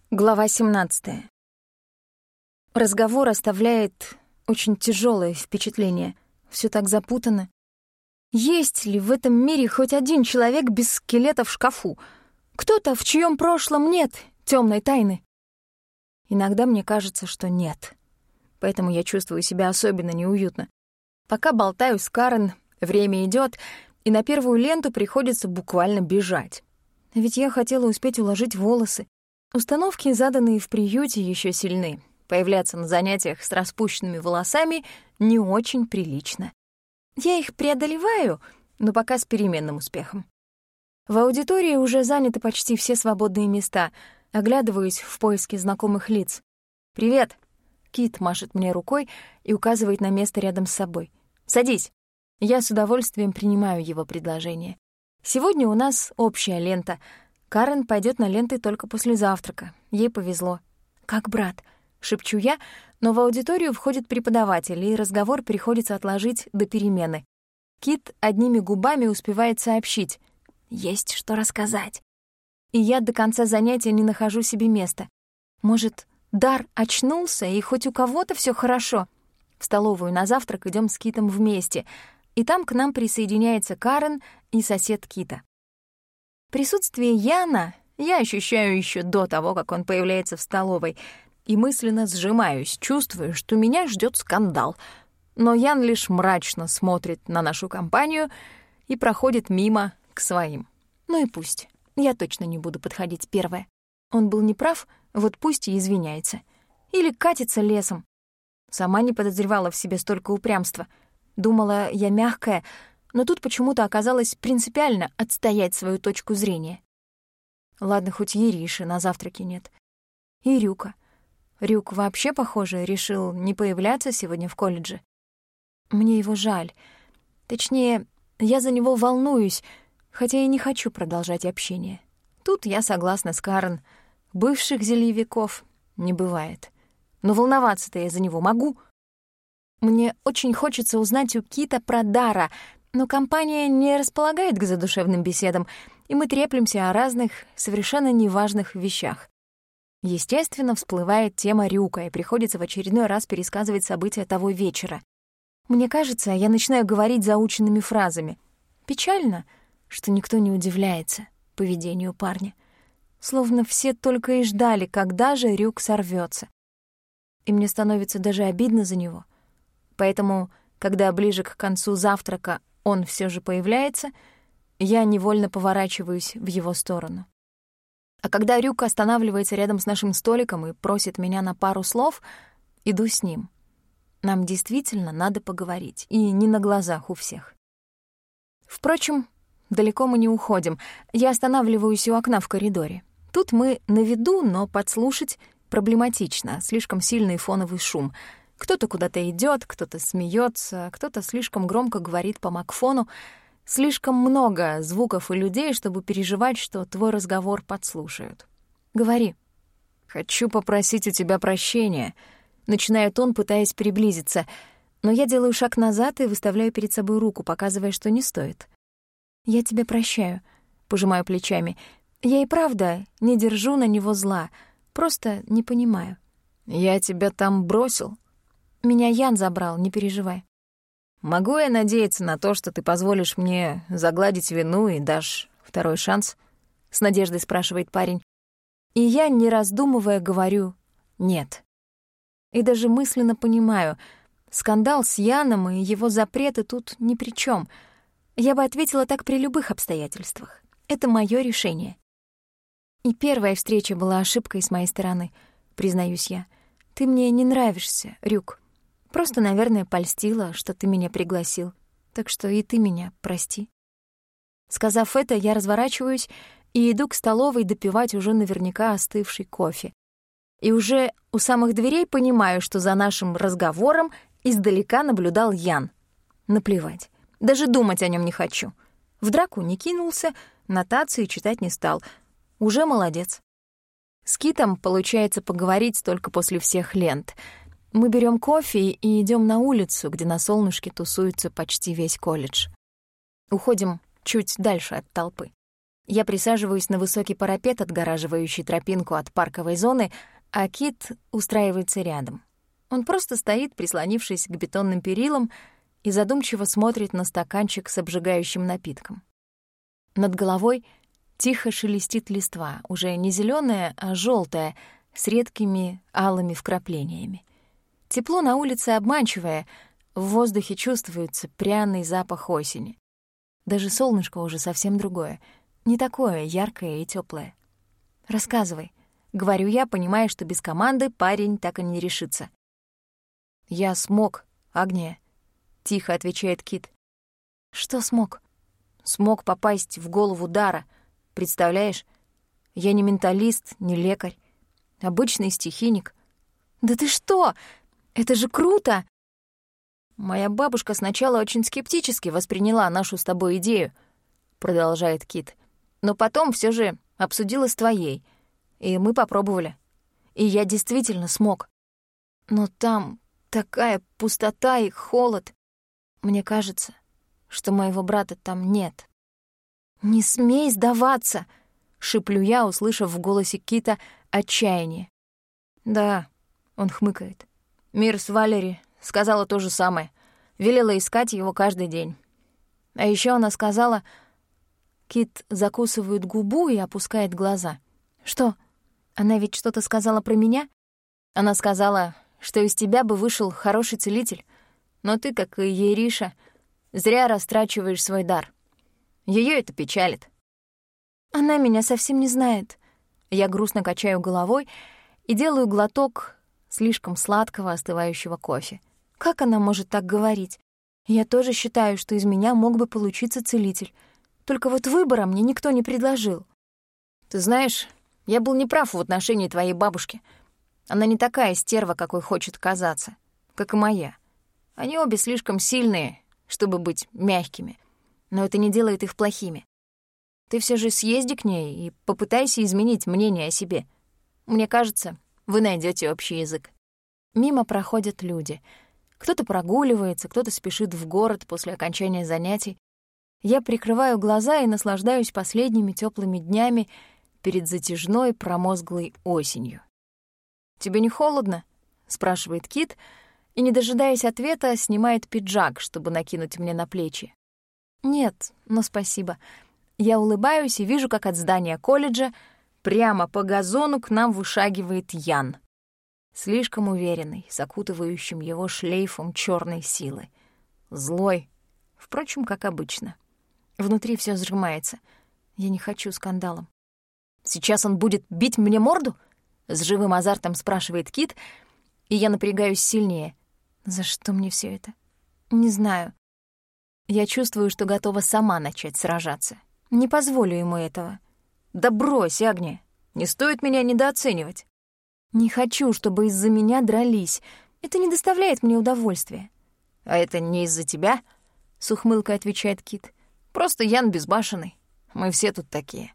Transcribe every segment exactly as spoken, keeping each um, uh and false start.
Глава семнадцатая. Разговор оставляет очень тяжелое впечатление. Все так запутано. Есть ли в этом мире хоть один человек без скелета в шкафу? Кто-то, в чьем прошлом нет темной тайны? Иногда мне кажется, что нет. Поэтому я чувствую себя особенно неуютно. Пока болтаю с Карен, время идет, и на первую ленту приходится буквально бежать. Ведь я хотела успеть уложить волосы. Установки, заданные в приюте, еще сильны. Появляться на занятиях с распущенными волосами не очень прилично. Я их преодолеваю, но пока с переменным успехом. В аудитории уже заняты почти все свободные места. Оглядываюсь в поиске знакомых лиц. «Привет!» Кит машет мне рукой и указывает на место рядом с собой. «Садись!» Я с удовольствием принимаю его предложение. Сегодня у нас общая лента. Карен пойдет на ленты только после завтрака. Ей повезло. «Как брат?» — шепчу я, но в аудиторию входит преподаватель, и разговор приходится отложить до перемены. Кит одними губами успевает сообщить. «Есть что рассказать». И я до конца занятия не нахожу себе места. Может, Дар очнулся, и хоть у кого-то все хорошо? В столовую на завтрак идем с Китом вместе, и там к нам присоединяется Карен и сосед Кита. Присутствие Яна я ощущаю еще до того, как он появляется в столовой, и мысленно сжимаюсь, чувствуя, что меня ждет скандал. Но Ян лишь мрачно смотрит на нашу компанию и проходит мимо к своим. Ну и пусть. Я точно не буду подходить первая. Он был неправ, вот пусть и извиняется. Или катится лесом. Сама не подозревала в себе столько упрямства. Думала, я мягкая, но тут почему-то оказалось принципиально отстоять свою точку зрения. Ладно, хоть Ериши на завтраке нет. И Рюка. Рюк вообще, похоже, решил не появляться сегодня в колледже. Мне его жаль. Точнее, я за него волнуюсь, хотя и не хочу продолжать общение. Тут я согласна с Карен. Бывших зельевиков не бывает. Но волноваться-то я за него могу. Мне очень хочется узнать у Кита про Дара, но компания не располагает к задушевным беседам, и мы треплемся о разных, совершенно неважных вещах. Естественно, всплывает тема Рюка, и приходится в очередной раз пересказывать события того вечера. Мне кажется, я начинаю говорить заученными фразами. Печально, что никто не удивляется поведению парня. Словно все только и ждали, когда же Рюк сорвется. И мне становится даже обидно за него. Поэтому, когда ближе к концу завтрака он все же появляется, я невольно поворачиваюсь в его сторону. А когда Рюк останавливается рядом с нашим столиком и просит меня на пару слов, иду с ним. Нам действительно надо поговорить, и не на глазах у всех. Впрочем, далеко мы не уходим. Я останавливаюсь у окна в коридоре. Тут мы на виду, но подслушать проблематично, слишком сильный фоновый шум. Кто-то куда-то идет, кто-то смеется, кто-то слишком громко говорит по макфону. Слишком много звуков и людей, чтобы переживать, что твой разговор подслушают. Говори. «Хочу попросить у тебя прощения», — начинает он, пытаясь приблизиться, но я делаю шаг назад и выставляю перед собой руку, показывая, что не стоит. «Я тебя прощаю», — пожимаю плечами. «Я и правда не держу на него зла, просто не понимаю». «Я тебя там бросил?» «Меня Ян забрал, не переживай». «Могу я надеяться на то, что ты позволишь мне загладить вину и дашь второй шанс?» — с надеждой спрашивает парень. И я, не раздумывая, говорю «нет». И даже мысленно понимаю, скандал с Яном и его запреты тут ни при чем. Я бы ответила так при любых обстоятельствах. Это мое решение. И первая встреча была ошибкой с моей стороны, признаюсь я. Ты мне не нравишься, Рюк. Просто, наверное, польстила, что ты меня пригласил. Так что и ты меня прости. Сказав это, я разворачиваюсь и иду к столовой допивать уже наверняка остывший кофе. И уже у самых дверей понимаю, что за нашим разговором издалека наблюдал Ян. Наплевать. Даже думать о нем не хочу. В драку не кинулся, нотации читать не стал. Уже молодец. С Китом получается поговорить только после всех лент. Мы берем кофе и идем на улицу, где на солнышке тусуется почти весь колледж. Уходим чуть дальше от толпы. Я присаживаюсь на высокий парапет, отгораживающий тропинку от парковой зоны, а Кит устраивается рядом. Он просто стоит, прислонившись к бетонным перилам, и задумчиво смотрит на стаканчик с обжигающим напитком. Над головой тихо шелестит листва, уже не зелёная, а жёлтая, с редкими алыми вкраплениями. Тепло на улице обманчивое, в воздухе чувствуется пряный запах осени. Даже солнышко уже совсем другое, не такое яркое и тёплое. «Рассказывай», — говорю я, понимая, что без команды парень так и не решится. «Я смог, Агния», — тихо отвечает Кит. «Что смог?» «Смог попасть в голову Дара. Представляешь? Я не менталист, не лекарь. Обычный стихийник». «Да ты что? Это же круто!» «Моя бабушка сначала очень скептически восприняла нашу с тобой идею», — продолжает Кит. «Но потом все же обсудила с твоей, и мы попробовали. И я действительно смог. Но там такая пустота и холод. Мне кажется, что моего брата там нет». «Не смей сдаваться!» — шиплю я, услышав в голосе Кита отчаяние. «Да», — он хмыкает. «Мирс Валери сказала то же самое. Велела искать его каждый день. А еще она сказала...» Кит закусывает губу и опускает глаза. «Что? Она ведь что-то сказала про меня?» «Она сказала, что из тебя бы вышел хороший целитель, но ты, как и Ериша, зря растрачиваешь свой дар. Её это печалит». «Она меня совсем не знает». Я грустно качаю головой и делаю глоток слишком сладкого остывающего кофе. Как она может так говорить? Я тоже считаю, что из меня мог бы получиться целитель. Только вот выбора мне никто не предложил. «Ты знаешь, я был неправ в отношении твоей бабушки. Она не такая стерва, какой хочет казаться, как и моя. Они обе слишком сильные, чтобы быть мягкими, но это не делает их плохими. Ты все же съезди к ней и попытайся изменить мнение о себе. Мне кажется, вы найдете общий язык». Мимо проходят люди. Кто-то прогуливается, кто-то спешит в город после окончания занятий. Я прикрываю глаза и наслаждаюсь последними теплыми днями перед затяжной промозглой осенью. «Тебе не холодно?» — спрашивает Кит, и, не дожидаясь ответа, снимает пиджак, чтобы накинуть мне на плечи. «Нет, но спасибо». Я улыбаюсь и вижу, как от здания колледжа прямо по газону к нам вышагивает Ян. Слишком уверенный, с окутывающим его шлейфом черной силы. Злой, впрочем, как обычно. Внутри все сжимается. Я не хочу скандалом. «Сейчас он будет бить мне морду?» — с живым азартом спрашивает Кит, и я напрягаюсь сильнее. За что мне все это? Не знаю. Я чувствую, что готова сама начать сражаться. Не позволю ему этого. «Да брось, Агния, не стоит меня недооценивать». «Не хочу, чтобы из-за меня дрались. Это не доставляет мне удовольствия». «А это не из-за тебя?» — с ухмылкой отвечает Кит. «Просто Ян безбашенный. Мы все тут такие».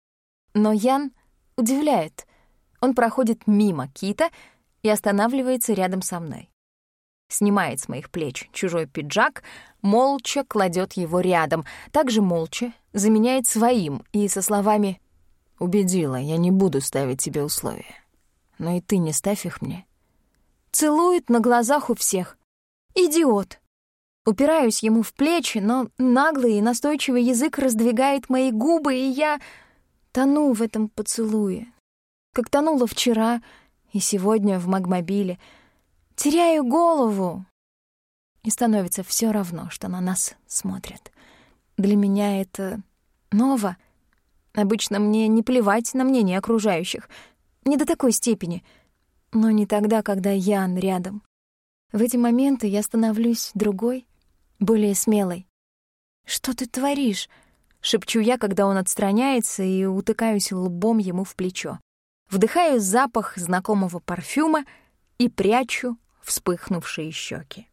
Но Ян удивляет. Он проходит мимо Кита и останавливается рядом со мной. Снимает с моих плеч чужой пиджак, молча кладет его рядом, также молча заменяет своим и со словами «Убедила, я не буду ставить тебе условия. Но и ты не ставь их мне». Целует на глазах у всех. Идиот. Упираюсь ему в плечи, но наглый и настойчивый язык раздвигает мои губы, и я тону в этом поцелуе. Как тонула вчера и сегодня в Магмобиле. Теряю голову. И становится все равно, что на нас смотрят. Для меня это ново. Обычно мне не плевать на мнение окружающих. Не до такой степени. Но не тогда, когда Ян рядом. В эти моменты я становлюсь другой, более смелой. «Что ты творишь?» — шепчу я, когда он отстраняется, и утыкаюсь лбом ему в плечо. Вдыхаю запах знакомого парфюма и прячу вспыхнувшие щеки.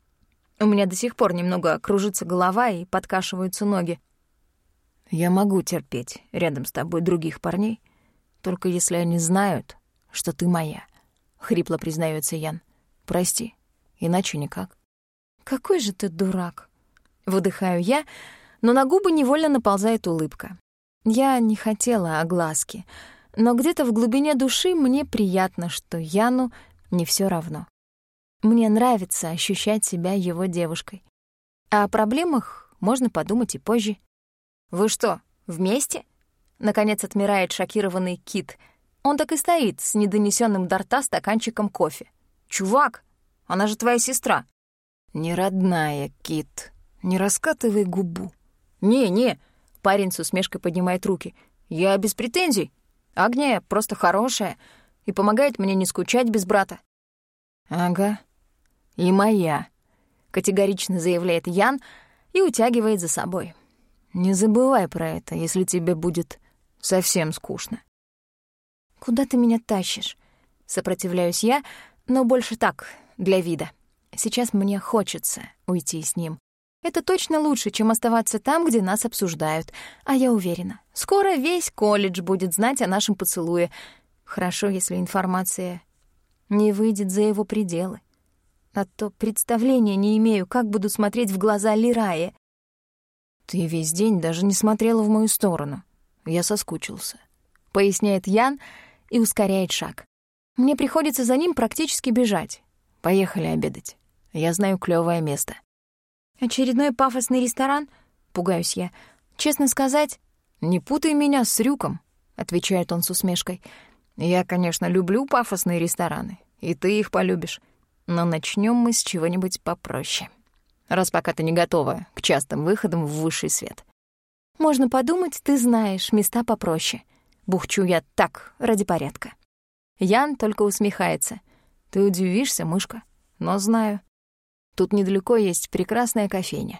У меня до сих пор немного кружится голова и подкашиваются ноги. «Я могу терпеть рядом с тобой других парней, только если они знают, что ты моя», — хрипло признается Ян. «Прости, иначе никак». «Какой же ты дурак!» — выдыхаю я, но на губы невольно наползает улыбка. Я не хотела огласки, но где-то в глубине души мне приятно, что Яну не всё равно. Мне нравится ощущать себя его девушкой. А о проблемах можно подумать и позже. «Вы что, вместе?» — наконец отмирает шокированный Кит. Он так и стоит с недонесённым до рта стаканчиком кофе. «Чувак, она же твоя сестра». «Не родная, Кит, не раскатывай губу». «Не-не», — парень с усмешкой поднимает руки. «Я без претензий. Агния просто хорошая и помогает мне не скучать без брата». «Ага, и моя», — категорично заявляет Ян и утягивает за собой. «Не забывай про это, если тебе будет совсем скучно». «Куда ты меня тащишь?» — сопротивляюсь я, но больше так, для вида. Сейчас мне хочется уйти с ним. Это точно лучше, чем оставаться там, где нас обсуждают. А я уверена, скоро весь колледж будет знать о нашем поцелуе. Хорошо, если информация не выйдет за его пределы. А то представления не имею, как буду смотреть в глаза Лирае. «Ты весь день даже не смотрела в мою сторону. Я соскучился», — поясняет Ян и ускоряет шаг. Мне приходится за ним практически бежать. «Поехали обедать. Я знаю клёвое место». «Очередной пафосный ресторан?» — пугаюсь я. «Честно сказать...» «Не путай меня с Рюком», — отвечает он с усмешкой. «Я, конечно, люблю пафосные рестораны, и ты их полюбишь. Но начнём мы с чего-нибудь попроще, раз пока ты не готова к частым выходам в высший свет». «Можно подумать, ты знаешь места попроще». Бухчу я так, ради порядка. Ян только усмехается. «Ты удивишься, мышка, но знаю. Тут недалеко есть прекрасная кофейня».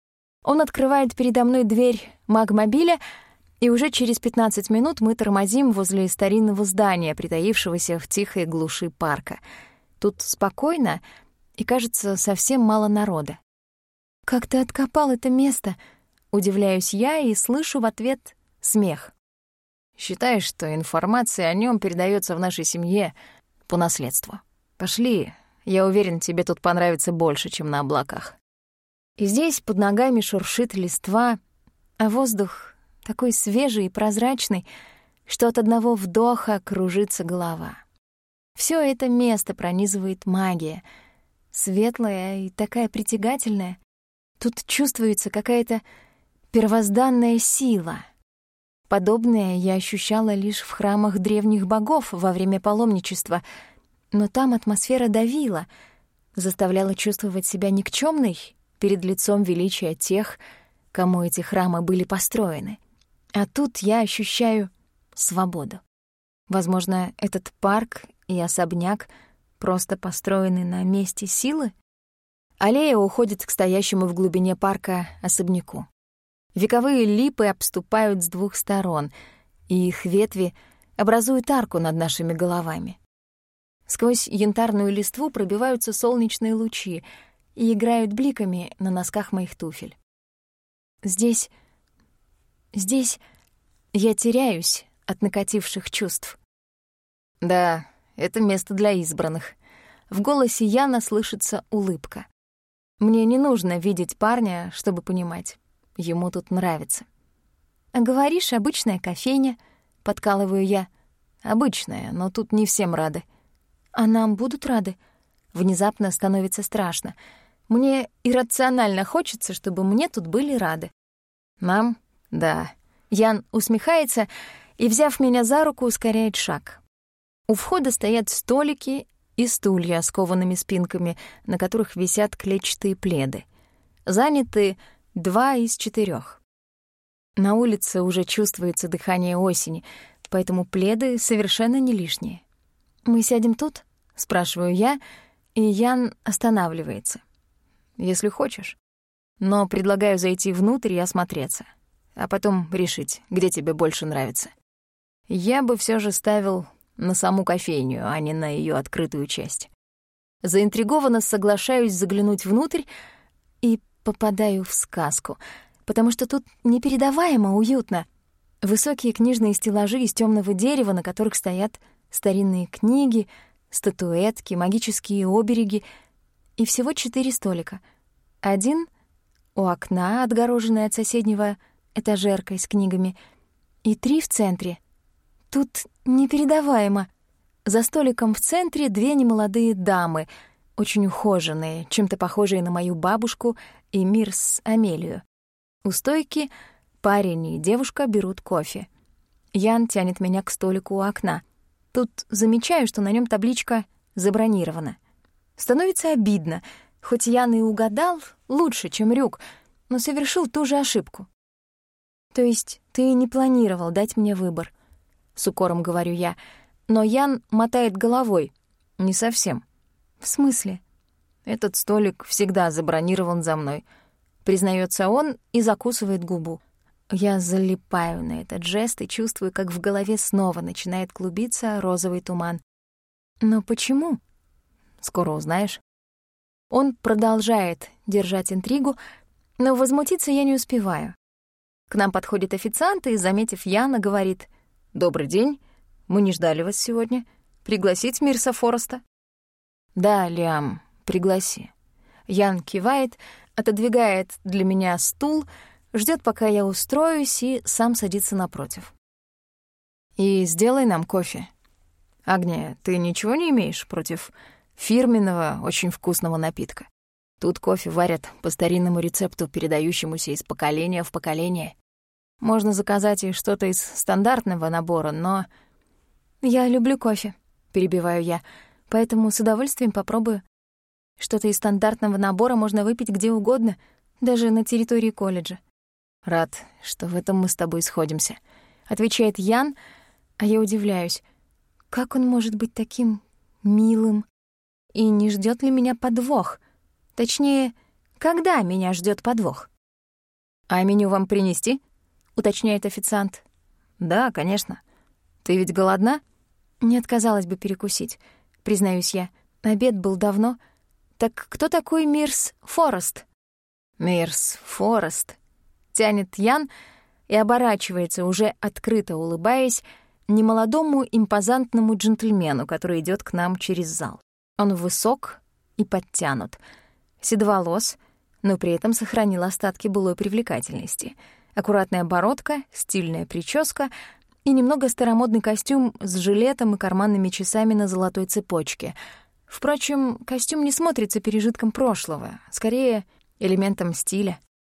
Он открывает передо мной дверь магмобиля, и уже через пятнадцать минут мы тормозим возле старинного здания, притаившегося в тихой глуши парка. Тут спокойно и, кажется, совсем мало народа. «Как ты откопал это место?» — удивляюсь я и слышу в ответ смех. «Считаешь, что информация о нём передаётся в нашей семье по наследству? Пошли, я уверен, тебе тут понравится больше, чем на облаках». И здесь под ногами шуршит листва, а воздух такой свежий и прозрачный, что от одного вдоха кружится голова. Всё это место пронизывает магия, светлая и такая притягательная. Тут чувствуется какая-то первозданная сила. Подобное я ощущала лишь в храмах древних богов во время паломничества, но там атмосфера давила, заставляла чувствовать себя никчёмной перед лицом величия тех, кому эти храмы были построены. А тут я ощущаю свободу. Возможно, этот парк и особняк просто построены на месте силы? Аллея уходит к стоящему в глубине парка особняку. Вековые липы обступают с двух сторон, и их ветви образуют арку над нашими головами. Сквозь янтарную листву пробиваются солнечные лучи и играют бликами на носках моих туфель. Здесь... здесь я теряюсь от накативших чувств. Да, это место для избранных. В голосе Яна слышится улыбка. Мне не нужно видеть парня, чтобы понимать. Ему тут нравится. «А говоришь, обычная кофейня?» — подкалываю я. «Обычная, но тут не всем рады». «А нам будут рады?» Внезапно становится страшно. Мне иррационально хочется, чтобы мне тут были рады. «Нам? Да». Ян усмехается и, взяв меня за руку, ускоряет шаг. У входа стоят столики и стулья с коваными спинками, на которых висят клетчатые пледы. Заняты два из четырёх. На улице уже чувствуется дыхание осени, поэтому пледы совершенно не лишние. «Мы сядем тут?» — спрашиваю я, и Ян останавливается. «Если хочешь. Но предлагаю зайти внутрь и осмотреться, а потом решить, где тебе больше нравится. Я бы всё же ставил на саму кофейню, а не на её открытую часть». Заинтригованно соглашаюсь заглянуть внутрь и попадаю в сказку, потому что тут непередаваемо уютно. Высокие книжные стеллажи из тёмного дерева, на которых стоят старинные книги, статуэтки, магические обереги, и всего четыре столика. Один у окна, отгороженный от соседнего этажеркой с книгами, И три в центре. Тут непередаваемо. За столиком в центре две немолодые дамы, очень ухоженные, чем-то похожие на мою бабушку и Мирс Амелию. У стойки парень и девушка берут кофе. Ян тянет меня к столику у окна. Тут замечаю, что на нем табличка «Забронировано». Становится обидно, хоть Ян и угадал лучше, чем Рюк, но совершил ту же ошибку. «То есть ты не планировал дать мне выбор?» — с укором говорю я, но Ян мотает головой. «Не совсем». «В смысле?» «Этот столик всегда забронирован за мной», — признается он и закусывает губу. Я залипаю на этот жест и чувствую, как в голове снова начинает клубиться розовый туман. «Но почему?» «Скоро узнаешь». Он продолжает держать интригу, но возмутиться я не успеваю. К нам подходит официант и, заметив Яна, говорит: «Добрый день, мы не ждали вас сегодня. Пригласить Мирса Фореста?» «Да, Лиам, пригласи». Ян кивает, отодвигает для меня стул, ждёт, пока я устроюсь, и сам садится напротив. «И сделай нам кофе. Агния, ты ничего не имеешь против фирменного, очень вкусного напитка? Тут кофе варят по старинному рецепту, передающемуся из поколения в поколение. Можно заказать и что-то из стандартного набора, но...» «Я люблю кофе», — перебиваю я, «поэтому с удовольствием попробую. Что-то из стандартного набора можно выпить где угодно, даже на территории колледжа». «Рад, что в этом мы с тобой сходимся», — отвечает Ян, а я удивляюсь. Как он может быть таким милым? И не ждёт ли меня подвох? Точнее, когда меня ждёт подвох? «А меню вам принести?» — уточняет официант. «Да, конечно. Ты ведь голодна?» Не отказалась бы перекусить, признаюсь я. Обед был давно. Так кто такой Мирс Форест? «Мирс Форест», — тянет Ян и оборачивается, уже открыто улыбаясь, немолодому импозантному джентльмену, который идёт к нам через зал. Он высок и подтянут, седоволос, но при этом сохранил остатки былой привлекательности. Аккуратная бородка, стильная прическа и немного старомодный костюм с жилетом и карманными часами на золотой цепочке. Впрочем, костюм не смотрится пережитком прошлого, скорее элементом стиля.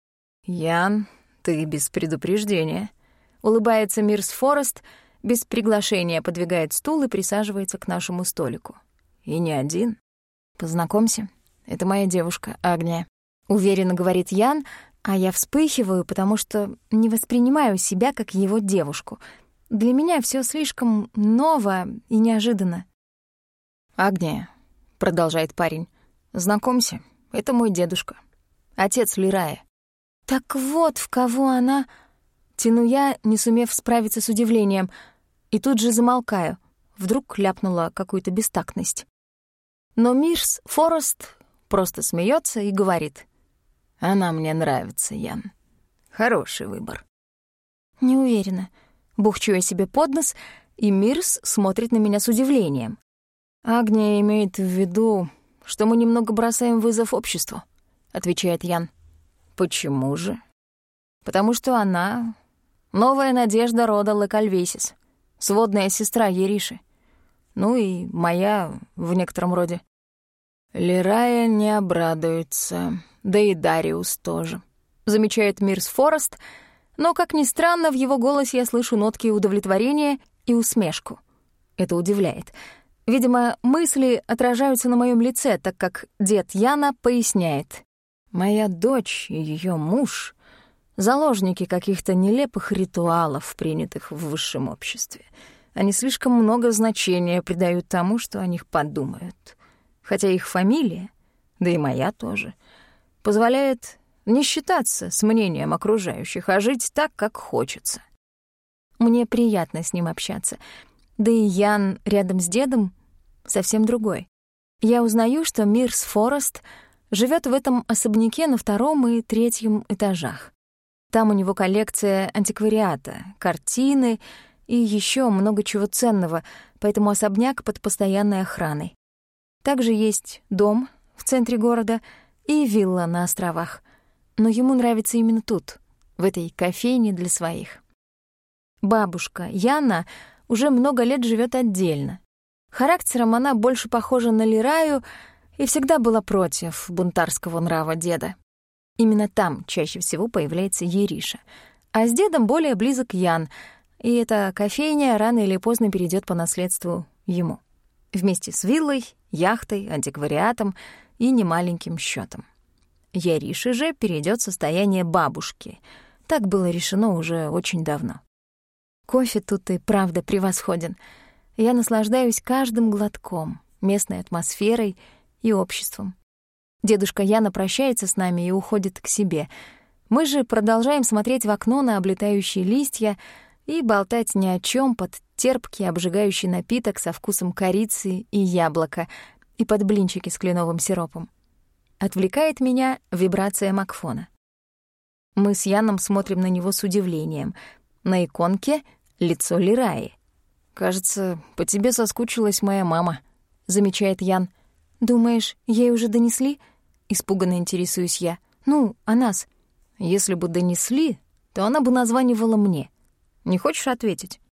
«Ян, ты без предупреждения», — улыбается Мирс Форест, без приглашения подвигает стул и присаживается к нашему столику. «И не один. Познакомься, это моя девушка Агния», — уверенно говорит Ян, а я вспыхиваю, потому что не воспринимаю себя как его девушку. Для меня всё слишком ново и неожиданно. «Агния», — продолжает парень, — «знакомься, это мой дедушка, отец Лирая». «Так вот в кого она...» Тяну я, не сумев справиться с удивлением, и тут же замолкаю. Вдруг ляпнула какую-то бестактность. Но Мирс Форест просто смеётся и говорит: «Она мне нравится, Ян. Хороший выбор». Не уверена. Бухчу я себе под нос, и Мирс смотрит на меня с удивлением. «Агния имеет в виду, что мы немного бросаем вызов обществу», — отвечает Ян. «Почему же?» «Потому что она — новая надежда рода Лекальвейсис, сводная сестра Ериши. Ну и моя в некотором роде». «Лирая не обрадуется, да и Дариус тоже», — замечает Мирс Форест, но, как ни странно, в его голосе я слышу нотки удовлетворения и усмешку. Это удивляет. Видимо, мысли отражаются на моем лице, так как дед Яна поясняет: «Моя дочь и ее муж — заложники каких-то нелепых ритуалов, принятых в высшем обществе. Они слишком много значения придают тому, что о них подумают. Хотя их фамилия, да и моя тоже, позволяет не считаться с мнением окружающих, а жить так, как хочется». Мне приятно с ним общаться. Да и Ян рядом с дедом совсем другой. Я узнаю, что Мирс Форест живет в этом особняке на втором и третьем этажах. Там у него коллекция антиквариата, картины и еще много чего ценного, поэтому особняк под постоянной охраной. Также есть дом в центре города и вилла на островах. Но ему нравится именно тут, в этой кофейне для своих. Бабушка Яна уже много лет живет отдельно. Характером она больше похожа на Лираю и всегда была против бунтарского нрава деда. Именно там чаще всего появляется Ериша. А с дедом более близок Ян, и эта кофейня рано или поздно перейдет по наследству ему. Вместе с виллой, яхтой, антиквариатом и немаленьким счетом. Ерише же перейдет состояние бабушки. Так было решено уже очень давно. Кофе тут и правда превосходен. Я наслаждаюсь каждым глотком, местной атмосферой и обществом. Дедушка Яна прощается с нами и уходит к себе. Мы же продолжаем смотреть в окно на облетающие листья и болтать ни о чем под терпкий обжигающий напиток со вкусом корицы и яблока и под блинчики с кленовым сиропом. Отвлекает меня вибрация Макфона. Мы с Яном смотрим на него с удивлением. На иконке — лицо Лираи. «Кажется, по тебе соскучилась моя мама», — замечает Ян. «Думаешь, ей уже донесли?» — испуганно интересуюсь я. «Ну, о нас». «Если бы донесли, то она бы названивала мне. Не хочешь ответить?»